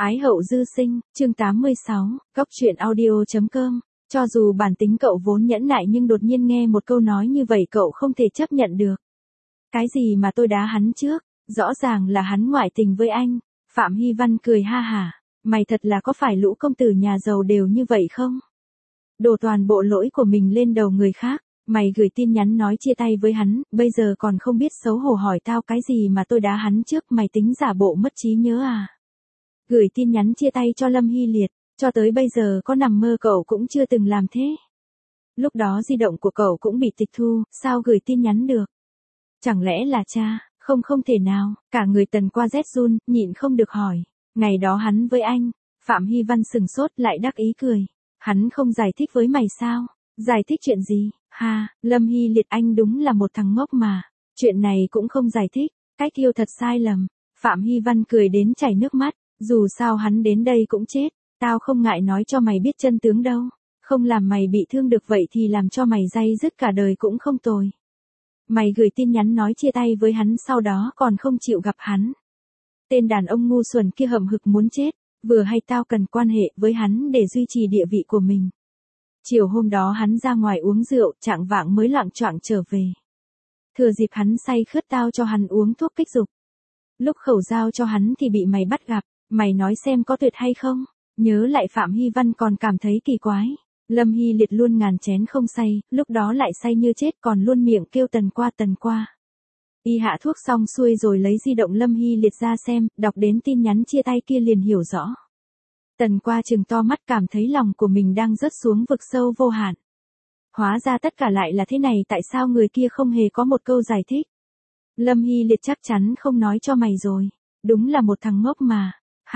Ái hậu dư sinh, chương 86, Góc truyện audio.com. Cho dù bản tính cậu vốn nhẫn nại nhưng đột nhiên nghe một câu nói như vậy cậu không thể chấp nhận được. Cái gì mà tôi đá hắn trước, rõ ràng là hắn ngoại tình với anh. Phạm Hy Văn cười ha hả, mày thật là có phải lũ công tử nhà giàu đều như vậy không? Đổ toàn bộ lỗi của mình lên đầu người khác, mày gửi tin nhắn nói chia tay với hắn, bây giờ còn không biết xấu hổ hỏi tao cái gì mà tôi đá hắn trước, mày tính giả bộ mất trí nhớ à? Gửi tin nhắn chia tay cho Lâm Hy Liệt, cho tới bây giờ có nằm mơ cậu cũng chưa từng làm thế. Lúc đó di động của cậu cũng bị tịch thu, sao gửi tin nhắn được? Chẳng lẽ là cha? Không thể nào, cả người Tần qua rét run, nhịn không được hỏi. Ngày đó hắn với anh, Phạm Hy Văn sừng sốt lại đắc ý cười. Hắn không giải thích với mày sao? Giải thích chuyện gì? Ha, Lâm Hy Liệt anh đúng là một thằng ngốc mà. Chuyện này cũng không giải thích, cách yêu thật sai lầm. Phạm Hy Văn cười đến chảy nước mắt. Dù sao hắn đến đây cũng chết, tao không ngại nói cho mày biết chân tướng đâu. Không làm mày bị thương được vậy thì làm cho mày day dứt cả đời cũng không tồi. Mày gửi tin nhắn nói chia tay với hắn sau đó còn không chịu gặp hắn. Tên đàn ông ngu xuẩn kia hậm hực muốn chết, vừa hay tao cần quan hệ với hắn để duy trì địa vị của mình. Chiều hôm đó hắn ra ngoài uống rượu, chạng vạng mới loạng choạng trở về. Thừa dịp hắn say khướt tao cho hắn uống thuốc kích dục. Lúc khẩu giao cho hắn thì bị mày bắt gặp. Mày nói xem có tuyệt hay không? Nhớ lại Phạm Hy Văn còn cảm thấy kỳ quái. Lâm Hy Liệt luôn ngàn chén không say, lúc đó lại say như chết còn luôn miệng kêu Tần qua. Y hạ thuốc xong xuôi rồi lấy di động Lâm Hy Liệt ra xem, đọc đến tin nhắn chia tay kia liền hiểu rõ. Tần qua trừng to mắt cảm thấy lòng của mình đang rớt xuống vực sâu vô hạn. Hóa ra tất cả lại là thế này, tại sao người kia không hề có một câu giải thích? Lâm Hy Liệt chắc chắn không nói cho mày rồi. Đúng là một thằng ngốc mà.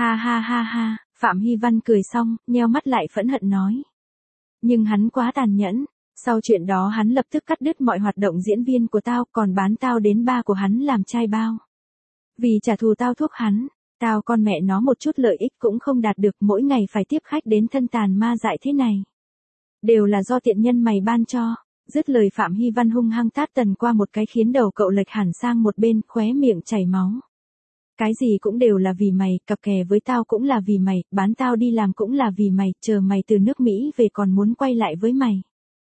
Ha, Phạm Hy Văn cười xong, nheo mắt lại phẫn hận nói. Nhưng hắn quá tàn nhẫn, sau chuyện đó hắn lập tức cắt đứt mọi hoạt động diễn viên của tao, còn bán tao đến ba của hắn làm trai bao. Vì trả thù tao thuốc hắn, tao con mẹ nó một chút lợi ích cũng không đạt được, mỗi ngày phải tiếp khách đến thân tàn ma dại thế này. Đều là do tiện nhân mày ban cho. Dứt lời Phạm Hy Văn hung hăng tát Tần qua một cái khiến đầu cậu lệch hẳn sang một bên, khóe miệng chảy máu. Cái gì cũng đều là vì mày, cặp kè với tao cũng là vì mày, bán tao đi làm cũng là vì mày, chờ mày từ nước Mỹ về còn muốn quay lại với mày.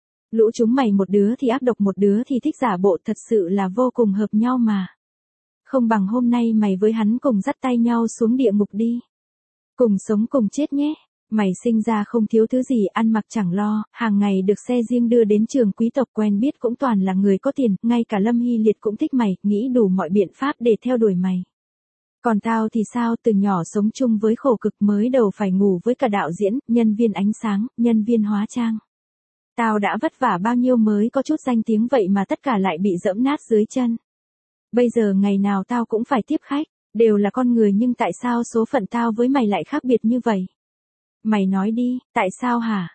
Lũ chúng mày một đứa thì ác độc, một đứa thì thích giả bộ, thật sự là vô cùng hợp nhau mà. Không bằng hôm nay mày với hắn cùng dắt tay nhau xuống địa ngục đi. Cùng sống cùng chết nhé. Mày sinh ra không thiếu thứ gì, ăn mặc chẳng lo, hàng ngày được xe riêng đưa đến trường quý tộc, quen biết cũng toàn là người có tiền, ngay cả Lâm Hy Liệt cũng thích mày, nghĩ đủ mọi biện pháp để theo đuổi mày. Còn tao thì sao, từ nhỏ sống chung với khổ cực, mới đầu phải ngủ với cả đạo diễn, nhân viên ánh sáng, nhân viên hóa trang. Tao đã vất vả bao nhiêu mới có chút danh tiếng, vậy mà tất cả lại bị dẫm nát dưới chân. Bây giờ ngày nào tao cũng phải tiếp khách, đều là con người nhưng tại sao số phận tao với mày lại khác biệt như vậy? Mày nói đi, tại sao hả?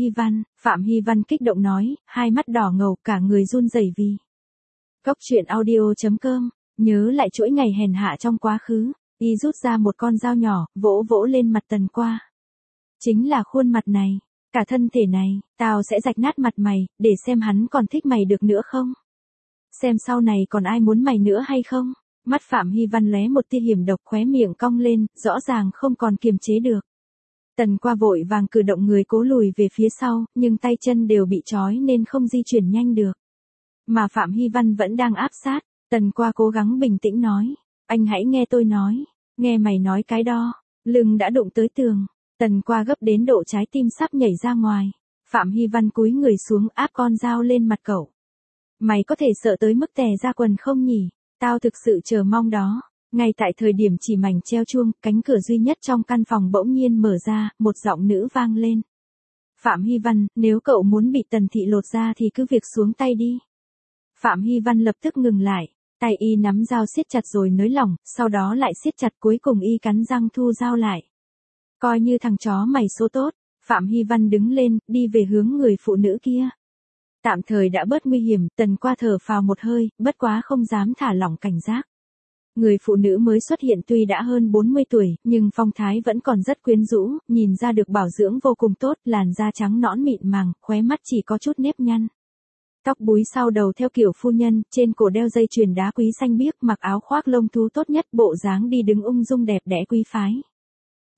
Phạm Hy Văn kích động nói, hai mắt đỏ ngầu, cả người run rẩy vì. Góc truyện audio.com. Nhớ lại chuỗi ngày hèn hạ trong quá khứ, y rút ra một con dao nhỏ, vỗ lên mặt Tần qua. Chính là khuôn mặt này, cả thân thể này, tao sẽ rạch nát mặt mày, để xem hắn còn thích mày được nữa không? Xem sau này còn ai muốn mày nữa hay không? Mắt Phạm Hy Văn lóe một tia hiểm độc, khóe miệng cong lên, rõ ràng không còn kiềm chế được. Tần qua vội vàng cử động người cố lùi về phía sau, nhưng tay chân đều bị trói nên không di chuyển nhanh được. Mà Phạm Hy Văn vẫn đang áp sát. Tần qua cố gắng bình tĩnh nói, anh hãy nghe tôi nói, nghe mày nói cái đó, lưng đã đụng tới tường. Tần qua gấp đến độ trái tim sắp nhảy ra ngoài. Phạm Hy Văn cúi người xuống áp con dao lên mặt cậu. Mày có thể sợ tới mức tè ra quần không nhỉ? Tao thực sự chờ mong đó. Ngay tại thời điểm chỉ mảnh treo chuông, cánh cửa duy nhất trong căn phòng bỗng nhiên mở ra, một giọng nữ vang lên. Phạm Hy Văn, nếu cậu muốn bị Tần thị lột ra thì cứ việc xuống tay đi. Phạm Hy Văn lập tức ngừng lại. Tay y nắm dao siết chặt rồi nới lỏng, sau đó lại siết chặt, cuối cùng y cắn răng thu dao lại. Coi như thằng chó mày số tốt, Phạm Hy Văn đứng lên, đi về hướng người phụ nữ kia. Tạm thời đã bớt nguy hiểm, Tần qua thở phào một hơi, bất quá không dám thả lỏng cảnh giác. Người phụ nữ mới xuất hiện tuy đã hơn 40 tuổi, nhưng phong thái vẫn còn rất quyến rũ, nhìn ra được bảo dưỡng vô cùng tốt, làn da trắng nõn mịn màng, khóe mắt chỉ có chút nếp nhăn. Tóc búi sau đầu theo kiểu phu nhân, trên cổ đeo dây chuyền đá quý xanh biếc, mặc áo khoác lông thú tốt nhất, bộ dáng đi đứng ung dung đẹp đẽ quý phái.